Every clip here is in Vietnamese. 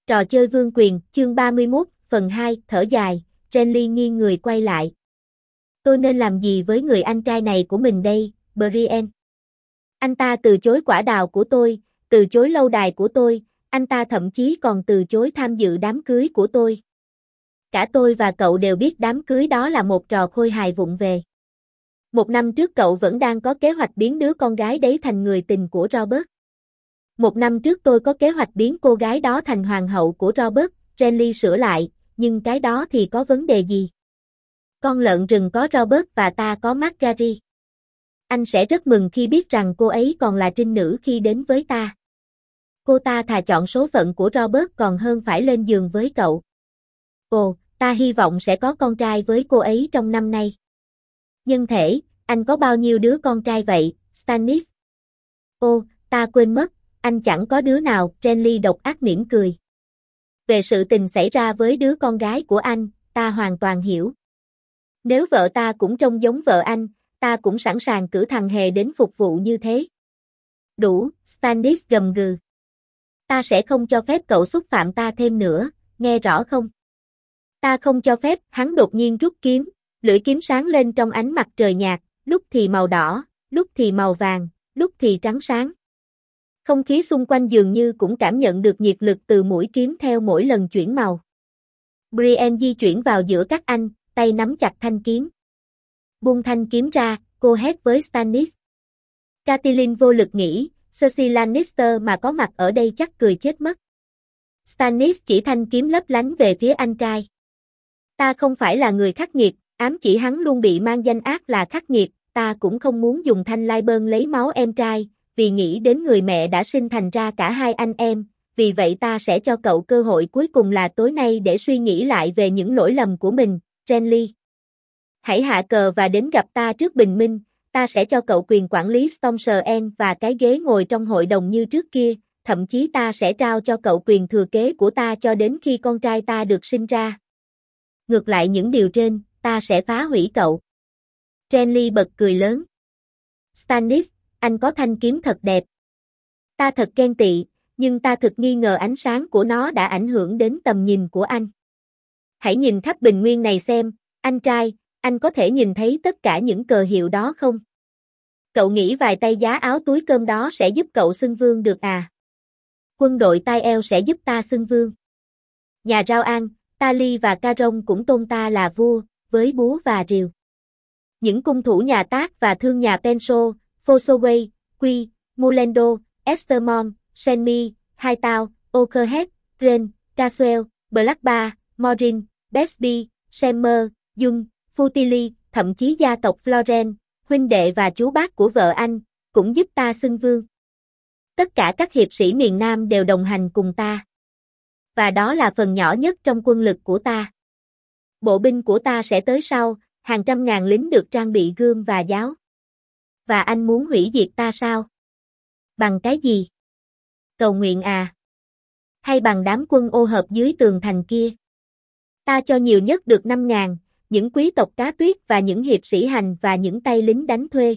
Trò chơi vương quyền, chương 31, phần 2, thở dài, Renly nghiêng người quay lại. Tôi nên làm gì với người anh trai này của mình đây, Brienne? Anh ta từ chối quả đào của tôi, từ chối lâu đài của tôi, anh ta thậm chí còn từ chối tham dự đám cưới của tôi. Cả tôi và cậu đều biết đám cưới đó là một trò khôi hài vụng về. 1 năm trước cậu vẫn đang có kế hoạch biến đứa con gái đấy thành người tình của Robert. 1 năm trước tôi có kế hoạch biến cô gái đó thành hoàng hậu của Robert, Renly sửa lại, nhưng cái đó thì có vấn đề gì? Con lợn rừng có Robert và ta có Margaery. Anh sẽ rất mừng khi biết rằng cô ấy còn là trinh nữ khi đến với ta. Cô ta thà chọn số phận của Robert còn hơn phải lên giường với cậu. Ồ, ta hy vọng sẽ có con trai với cô ấy trong năm nay. Nhân thể, anh có bao nhiêu đứa con trai vậy, Stannis? Ô, ta quên mất, anh chẳng có đứa nào, Renly độc ác mỉm cười. Về sự tình xảy ra với đứa con gái của anh, ta hoàn toàn hiểu. Nếu vợ ta cũng trông giống vợ anh, ta cũng sẵn sàng cử thằng hề đến phục vụ như thế. Đủ, Stannis gầm gừ. Ta sẽ không cho phép cậu xúc phạm ta thêm nữa, nghe rõ không? Ta không cho phép, hắn đột nhiên rút kiếm, lưỡi kiếm sáng lên trong ánh mặt trời nhạt, lúc thì màu đỏ, lúc thì màu vàng, lúc thì trắng sáng. Không khí xung quanh dường như cũng cảm nhận được nhiệt lực từ mũi kiếm theo mỗi lần chuyển màu. Brienne di chuyển vào giữa các anh, tay nắm chặt thanh kiếm. Buông thanh kiếm ra, cô hét với Stannis. Catelyn vô lực nghĩ, Cersei Lannister mà có mặt ở đây chắc cười chết mất. Stannis chỉ thanh kiếm lấp lánh về phía anh trai. Ta không phải là người khắc nghiệt, ám chỉ hắn luôn bị mang danh ác là khắc nghiệt, ta cũng không muốn dùng thanh lai bơn lấy máu em trai, vì nghĩ đến người mẹ đã sinh thành ra cả hai anh em, vì vậy ta sẽ cho cậu cơ hội cuối cùng là tối nay để suy nghĩ lại về những lỗi lầm của mình, Renly. Hãy hạ cờ và đến gặp ta trước bình minh, ta sẽ cho cậu quyền quản lý Storm's End và cái ghế ngồi trong hội đồng như trước kia, thậm chí ta sẽ trao cho cậu quyền thừa kế của ta cho đến khi con trai ta được sinh ra. Ngược lại những điều trên, ta sẽ phá hủy cậu. Renly bật cười lớn. Stannis, anh có thanh kiếm thật đẹp. Ta thật ghen tị, nhưng ta thực nghi ngờ ánh sáng của nó đã ảnh hưởng đến tầm nhìn của anh. Hãy nhìn khắp bình nguyên này xem, anh trai, anh có thể nhìn thấy tất cả những cờ hiệu đó không? Cậu nghĩ vài tay giá áo túi cơm đó sẽ giúp cậu xưng vương được à? Quân đội tai eo sẽ giúp ta xưng vương. Nhà Rao An, Tali và Caron cũng tôn ta là vua, với búa và rìu. Những cung thủ nhà Tác và thương nhà Penso, Fosoway, Quy, Mulendo, Estermon, Shenmi, Hightown, Okerhead, Ren, Caswell, Blackbar, Morin, Besby, Semmer, Jung, Futili, thậm chí gia tộc Floren, huynh đệ và chú bác của vợ anh, cũng giúp ta xưng vương. Tất cả các hiệp sĩ miền Nam đều đồng hành cùng ta. Và đó là phần nhỏ nhất trong quân lực của ta. Bộ binh của ta sẽ tới sau, hàng trăm ngàn lính được trang bị gươm và giáo. Và anh muốn hủy diệt ta sao? Bằng cái gì? Cầu nguyện à? Hay bằng đám quân ô hợp dưới tường thành kia? Ta cho nhiều nhất được 5.000, những quý tộc cá tuyết và những hiệp sĩ hành và những tay lính đánh thuê.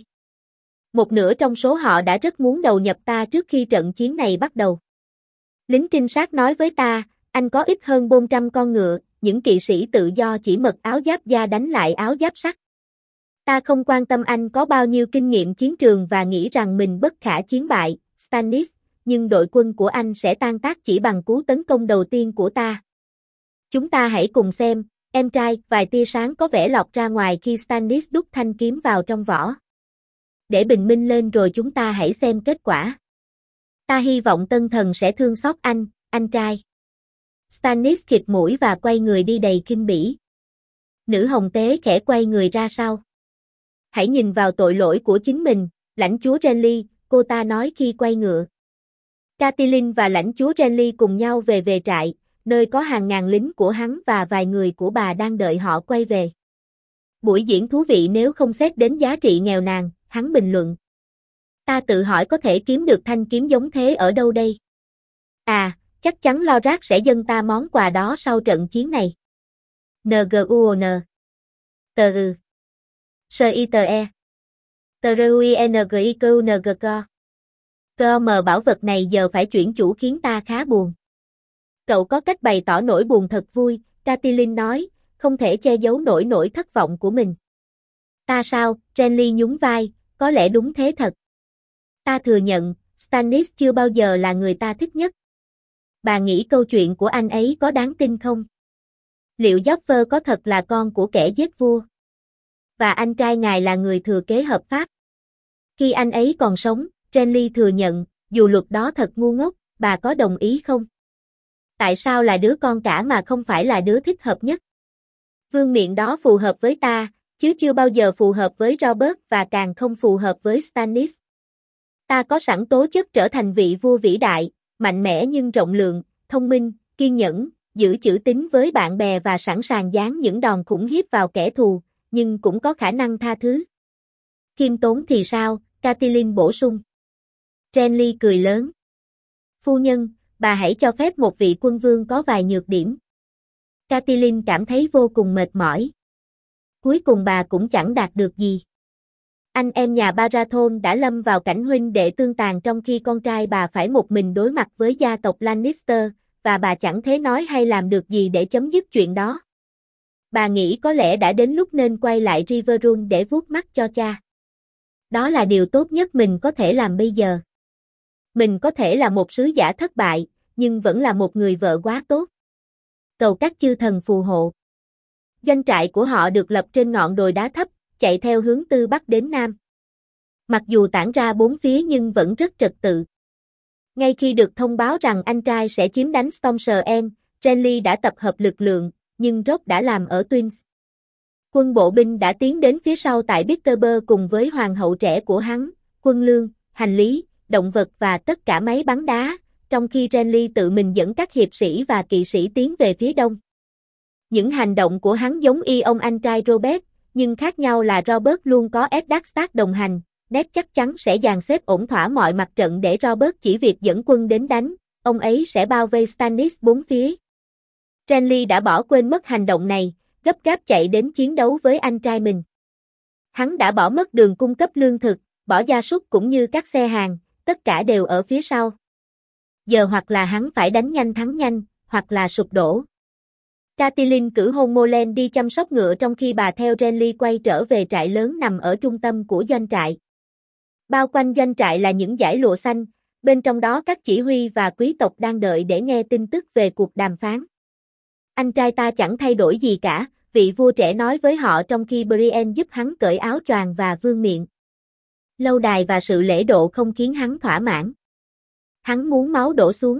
Một nửa trong số họ đã rất muốn đầu nhập ta trước khi trận chiến này bắt đầu. Lính trinh sát nói với ta, anh có ít hơn 400 con ngựa, những kỵ sĩ tự do chỉ mặc áo giáp da đánh lại áo giáp sắt. Ta không quan tâm anh có bao nhiêu kinh nghiệm chiến trường và nghĩ rằng mình bất khả chiến bại, Stannis, nhưng đội quân của anh sẽ tan tác chỉ bằng cú tấn công đầu tiên của ta. Chúng ta hãy cùng xem, em trai, vài tia sáng có vẻ lọt ra ngoài khi Stannis đút thanh kiếm vào trong vỏ. Để bình minh lên rồi chúng ta hãy xem kết quả. Ta hy vọng tân thần sẽ thương xót anh trai. Stannis khịt mũi và quay người đi đầy khinh bỉ. Nữ hồng tế khẽ quay người ra sau. Hãy nhìn vào tội lỗi của chính mình, lãnh chúa Renly, cô ta nói khi quay ngựa. Catelyn và lãnh chúa Renly cùng nhau về trại, nơi có hàng ngàn lính của hắn và vài người của bà đang đợi họ quay về. Buổi diễn thú vị nếu không xét đến giá trị nghèo nàn, hắn bình luận. Ta tự hỏi có thể kiếm được thanh kiếm giống thế ở đâu đây? À, chắc chắn Loras sẽ dâng ta món quà đó sau trận chiến này. NGUON Tờ ư Sơ y tờ e Tờ RUINGIQNGC Com bảo vật này giờ phải chuyển chủ khiến ta khá buồn. Cậu có cách bày tỏ nỗi buồn thật vui, Catelyn nói, không thể che giấu nỗi thất vọng của mình. Ta sao, Renly nhún vai, có lẽ đúng thế thật. Ta thừa nhận, Stannis chưa bao giờ là người ta thích nhất. Bà nghĩ câu chuyện của anh ấy có đáng tin không? Liệu Joffrey có thật là con của kẻ giết vua? Và anh trai ngài là người thừa kế hợp pháp? Khi anh ấy còn sống, Renly thừa nhận, dù luật đó thật ngu ngốc, bà có đồng ý không? Tại sao là đứa con cả mà không phải là đứa thích hợp nhất? Vương miện đó phù hợp với ta, chứ chưa bao giờ phù hợp với Robert và càng không phù hợp với Stannis. Ta có sẵn tố chất trở thành vị vua vĩ đại, mạnh mẽ nhưng rộng lượng, thông minh, kiên nhẫn, giữ chữ tín với bạn bè và sẵn sàng giáng những đòn khủng khiếp vào kẻ thù, nhưng cũng có khả năng tha thứ. Khiêm tốn thì sao? Catelyn bổ sung. Renly cười lớn. Phu nhân, bà hãy cho phép một vị quân vương có vài nhược điểm. Catelyn cảm thấy vô cùng mệt mỏi. Cuối cùng bà cũng chẳng đạt được gì. Anh em nhà Baratheon đã lâm vào cảnh huynh đệ tương tàn trong khi con trai bà phải một mình đối mặt với gia tộc Lannister, và bà chẳng thể nói hay làm được gì để chấm dứt chuyện đó. Bà nghĩ có lẽ đã đến lúc nên quay lại Riverrun để vuốt mắt cho cha. Đó là điều tốt nhất mình có thể làm bây giờ. Mình có thể là một sứ giả thất bại, nhưng vẫn là một người vợ quá tốt. Cầu các chư thần phù hộ. Doanh trại của họ được lập trên ngọn đồi đá thấp, chạy theo hướng từ bắc đến nam. Mặc dù tản ra bốn phía nhưng vẫn rất trật tự. Ngay khi được thông báo rằng anh trai sẽ chiếm đánh Storm's End, Renly đã tập hợp lực lượng, nhưng Robb đã làm ở Twins. Quân bộ binh đã tiến đến phía sau tại Bitterburg cùng với hoàng hậu trẻ của hắn, quân lương, hành lý, động vật và tất cả máy bắn đá, trong khi Renly tự mình dẫn các hiệp sĩ và kỵ sĩ tiến về phía đông. Những hành động của hắn giống y ông anh trai Robert, nhưng khác nhau là Robert luôn có Eddard Stark đồng hành, Ned chắc chắn sẽ dàn xếp ổn thỏa mọi mặt trận để Robert chỉ việc dẫn quân đến đánh, ông ấy sẽ bao vây Stannis bốn phía. Renly đã bỏ quên mất hành động này, gấp gáp chạy đến chiến đấu với anh trai mình. Hắn đã bỏ mất đường cung cấp lương thực, bỏ gia súc cũng như các xe hàng, tất cả đều ở phía sau. Giờ hoặc là hắn phải đánh nhanh thắng nhanh, hoặc là sụp đổ. Catelyn cử Homeland đi chăm sóc ngựa trong khi bà theo Renly quay trở về trại lớn nằm ở trung tâm của doanh trại. Bao quanh doanh trại là những dải lụa xanh, bên trong đó các chỉ huy và quý tộc đang đợi để nghe tin tức về cuộc đàm phán. Anh trai ta chẳng thay đổi gì cả, vị vua trẻ nói với họ trong khi Brienne giúp hắn cởi áo choàng và vương miện. Lâu đài và sự lễ độ không khiến hắn thỏa mãn. Hắn muốn máu đổ xuống.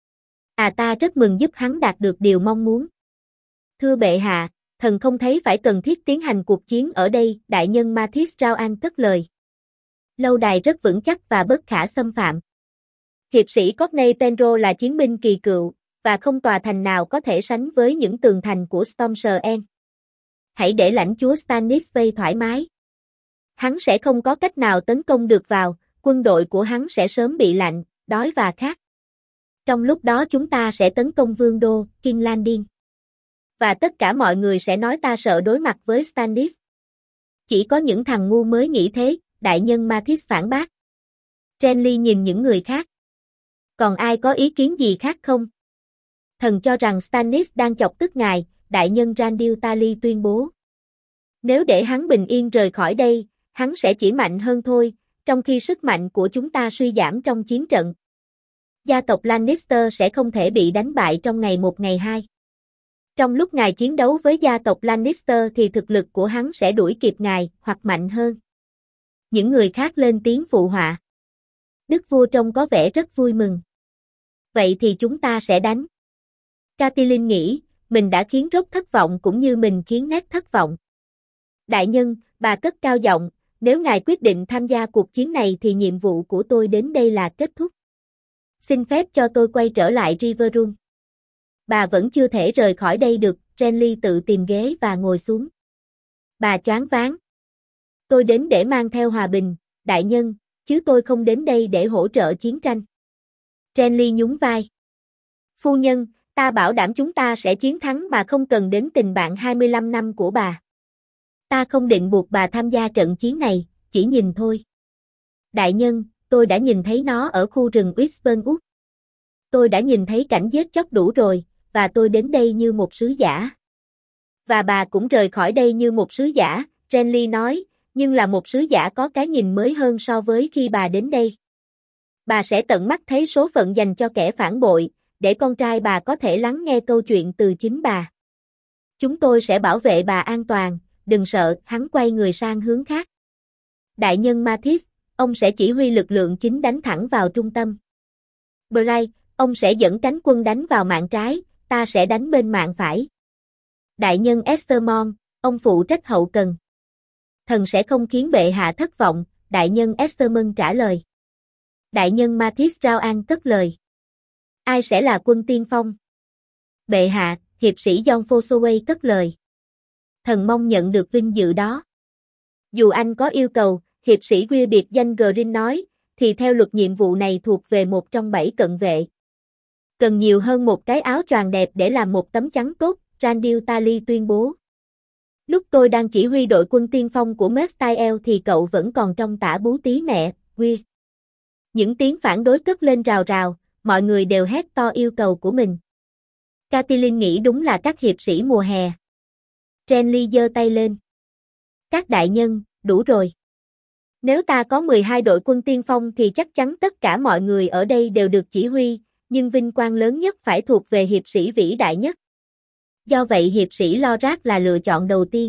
Ta rất mừng giúp hắn đạt được điều mong muốn. Thưa bệ hạ, thần không thấy phải cần thiết tiến hành cuộc chiến ở đây, đại nhân Mathis Rauan cất lời. Lâu đài rất vững chắc và bất khả xâm phạm. Hiệp sĩ Corney Penro là chiến binh kỳ cựu, và không tòa thành nào có thể sánh với những tường thành của Storm's End. Hãy để lãnh chúa Stannis vây thoải mái. Hắn sẽ không có cách nào tấn công được vào, quân đội của hắn sẽ sớm bị lạnh, đói và khát. Trong lúc đó chúng ta sẽ tấn công vương đô, King's Landing. Và tất cả mọi người sẽ nói ta sợ đối mặt với Stannis. Chỉ có những thằng ngu mới nghĩ thế, đại nhân Mathis phản bác. Renly nhìn những người khác. Còn ai có ý kiến gì khác không? Thần cho rằng Stannis đang chọc tức ngài, đại nhân Randil Tali tuyên bố. Nếu để hắn bình yên rời khỏi đây, hắn sẽ chỉ mạnh hơn thôi, trong khi sức mạnh của chúng ta suy giảm trong chiến trận. Gia tộc Lannister sẽ không thể bị đánh bại trong ngày một ngày hai. Trong lúc ngài chiến đấu với gia tộc Lannister thì thực lực của hắn sẽ đuổi kịp ngài, hoặc mạnh hơn. Những người khác lên tiếng phụ họa. Đức vua trông có vẻ rất vui mừng. Vậy thì chúng ta sẽ đánh. Catelyn nghĩ, mình đã khiến Robb thất vọng cũng như mình khiến Ned thất vọng. Đại nhân, bà cất cao giọng, nếu ngài quyết định tham gia cuộc chiến này thì nhiệm vụ của tôi đến đây là kết thúc. Xin phép cho tôi quay trở lại Riverrun. Bà vẫn chưa thể rời khỏi đây được, Renly tự tìm ghế và ngồi xuống. Bà choáng váng. Tôi đến để mang theo hòa bình, đại nhân, chứ tôi không đến đây để hỗ trợ chiến tranh. Renly nhún vai. Phu nhân, ta bảo đảm chúng ta sẽ chiến thắng mà không cần đến tình bạn 25 năm của bà. Ta không định buộc bà tham gia trận chiến này, chỉ nhìn thôi. Đại nhân, tôi đã nhìn thấy nó ở khu rừng Whisperwood. tôi đã nhìn thấy cảnh giết chóc đủ rồi, và tôi đến đây như một sứ giả. Và bà cũng rời khỏi đây như một sứ giả, Renly nói, nhưng là một sứ giả có cái nhìn mới hơn so với khi bà đến đây. Bà sẽ tận mắt thấy số phận dành cho kẻ phản bội, để con trai bà có thể lắng nghe câu chuyện từ chính bà. Chúng tôi sẽ bảo vệ bà an toàn, đừng sợ, hắn quay người sang hướng khác. Đại nhân Mathis, ông sẽ chỉ huy lực lượng chính đánh thẳng vào trung tâm. Bray, ông sẽ dẫn cánh quân đánh vào mạn trái, ta sẽ đánh bên mạn phải. Đại nhân Estermon, ông phụ trách hậu cần. Thần sẽ không khiến bệ hạ thất vọng, đại nhân Estermon trả lời. Đại nhân Mathis Rao An cất lời. Ai sẽ là quân tiên phong? Bệ hạ, hiệp sĩ John Fossoway cất lời. Thần mong nhận được vinh dự đó. Dù anh có yêu cầu, hiệp sĩ Weir biệt danh Green nói, thì theo luật nhiệm vụ này thuộc về một trong 7 cận vệ. Cần nhiều hơn một cái áo choàng đẹp để làm một tấm chắn tốt, Randil Tali tuyên bố. Lúc tôi đang chỉ huy đội quân tiên phong của Mestael thì cậu vẫn còn trong tả bú tí mẹ, Weir. Những tiếng phản đối cất lên rào rào, mọi người đều hét to yêu cầu của mình. Catelyn nghĩ đúng là các hiệp sĩ mùa hè. Renly giơ tay lên. Các đại nhân, đủ rồi. Nếu ta có 12 đội quân tiên phong thì chắc chắn tất cả mọi người ở đây đều được chỉ huy, nhưng vinh quang lớn nhất phải thuộc về hiệp sĩ vĩ đại nhất. Do vậy hiệp sĩ Lorat là lựa chọn đầu tiên.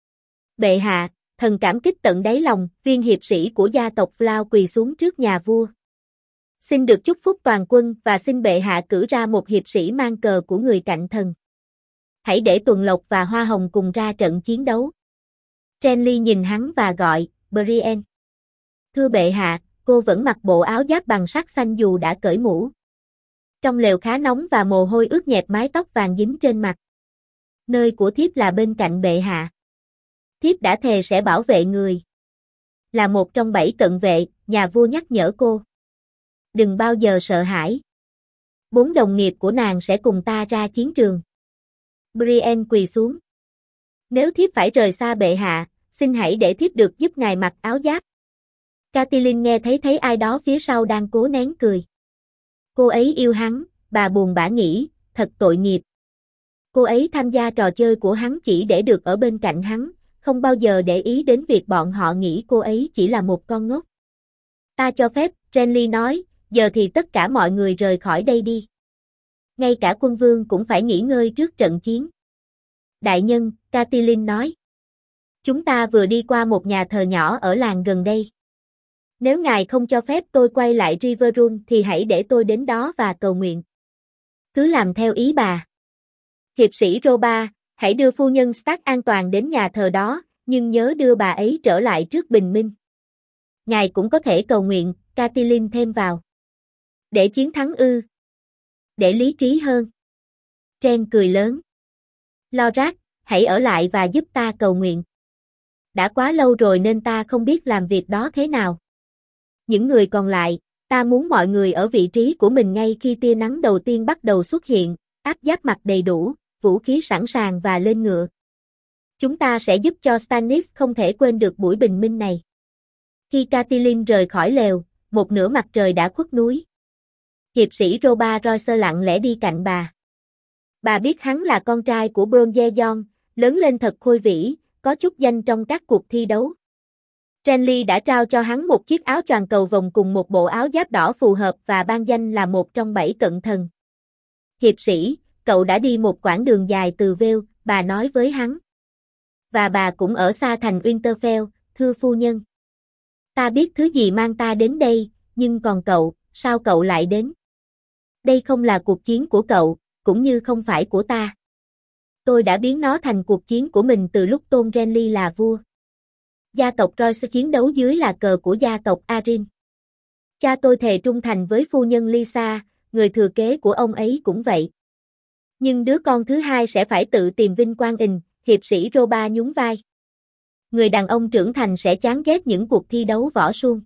Bệ hạ, thần cảm kích tận đáy lòng, viên hiệp sĩ của gia tộc Flow quỳ xuống trước nhà vua. Xin được chúc phúc toàn quân và xin bệ hạ cử ra một hiệp sĩ mang cờ của người cạnh thần. Hãy để Tuần Lộc và Hoa Hồng cùng ra trận chiến đấu. Renly nhìn hắn và gọi, Brienne. Thưa bệ hạ, cô vẫn mặc bộ áo giáp bằng sắt xanh dù đã cởi mũ. Trong lều khá nóng và mồ hôi ướt nhẹp mái tóc vàng dính trên mặt. Nơi của thiếp là bên cạnh bệ hạ. Thiếp đã thề sẽ bảo vệ người. Là một trong 7 cận vệ, nhà vua nhắc nhở cô. Đừng bao giờ sợ hãi. 4 đồng nghiệp của nàng sẽ cùng ta ra chiến trường. Brienne quỳ xuống. Nếu thiếp phải rời xa bệ hạ, xin hãy để thiếp được giúp ngài mặc áo giáp. Catelyn nghe thấy ai đó phía sau đang cố nén cười. Cô ấy yêu hắn, bà buồn bã nghĩ, thật tội nghiệp. Cô ấy tham gia trò chơi của hắn chỉ để được ở bên cạnh hắn, không bao giờ để ý đến việc bọn họ nghĩ cô ấy chỉ là một con ngốc. Ta cho phép, Renly nói, giờ thì tất cả mọi người rời khỏi đây đi. Ngay cả quân vương cũng phải nghỉ ngơi trước trận chiến. Đại nhân, Catelyn nói. Chúng ta vừa đi qua một nhà thờ nhỏ ở làng gần đây. Nếu ngài không cho phép tôi quay lại Riverrun thì hãy để tôi đến đó và cầu nguyện. Cứ làm theo ý bà. Hiệp sĩ Roba, hãy đưa phu nhân Stark an toàn đến nhà thờ đó, nhưng nhớ đưa bà ấy trở lại trước bình minh. Ngài cũng có thể cầu nguyện, Catelyn thêm vào. Để chiến thắng ư? Để lý trí hơn. Ren cười lớn. Lorat, hãy ở lại và giúp ta cầu nguyện. Đã quá lâu rồi nên ta không biết làm việc đó thế nào. Những người còn lại, ta muốn mọi người ở vị trí của mình ngay khi tia nắng đầu tiên bắt đầu xuất hiện, áp giáp mặc đầy đủ, vũ khí sẵn sàng và lên ngựa. Chúng ta sẽ giúp cho Stannis không thể quên được buổi bình minh này. Khi Catelyn rời khỏi lều, một nửa mặt trời đã khuất núi. Hiệp sĩ Roba Royce lặng lẽ đi cạnh bà. Bà biết hắn là con trai của Bronze John, lớn lên thật khôi vĩ, có chút danh trong các cuộc thi đấu. Renly đã trao cho hắn một chiếc áo choàng cầu vồng cùng một bộ áo giáp đỏ phù hợp và ban danh là một trong 7 cận thần. Hiệp sĩ, cậu đã đi một quãng đường dài từ Vale, bà nói với hắn. Và bà cũng ở xa thành Winterfell, thưa phu nhân. Ta biết thứ gì mang ta đến đây, nhưng còn cậu, sao cậu lại đến? Đây không là cuộc chiến của cậu, cũng như không phải của ta. Tôi đã biến nó thành cuộc chiến của mình từ lúc tôn Renly là vua. Gia tộc Royce chiến đấu dưới là cờ của gia tộc Arryn. Cha tôi thề trung thành với phu nhân Lysa, người thừa kế của ông ấy cũng vậy. Nhưng đứa con thứ hai sẽ phải tự tìm vinh quang hiệp sĩ Roba nhún vai. Người đàn ông trưởng thành sẽ chán ghét những cuộc thi đấu võ suông.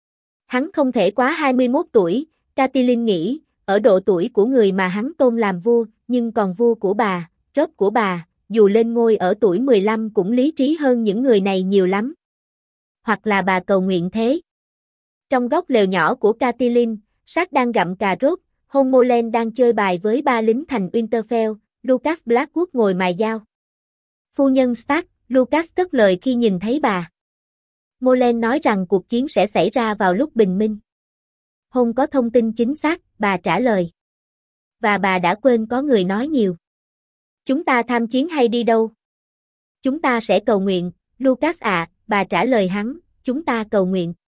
Hắn không thể quá 21 tuổi, Catelyn nghĩ, ở độ tuổi của người mà hắn tôn làm vua, nhưng còn vua của bà, Robb của bà, dù lên ngôi ở tuổi 15 cũng lý trí hơn những người này nhiều lắm. Hoặc là bà cầu nguyện thế. Trong góc lều nhỏ của Catelyn, Sát đang gặm cà rốt, Homeland đang chơi bài với ba lính thành Winterfell, Lucas Blackwood ngồi mài dao. Phu nhân Stark, Lucas cất lời khi nhìn thấy bà. Molen nói rằng cuộc chiến sẽ xảy ra vào lúc bình minh. Không có thông tin chính xác, bà trả lời. Và bà đã quên có người nói nhiều. Chúng ta tham chiến hay đi đâu? Chúng ta sẽ cầu nguyện, Lucas ạ, bà trả lời hắn, chúng ta cầu nguyện.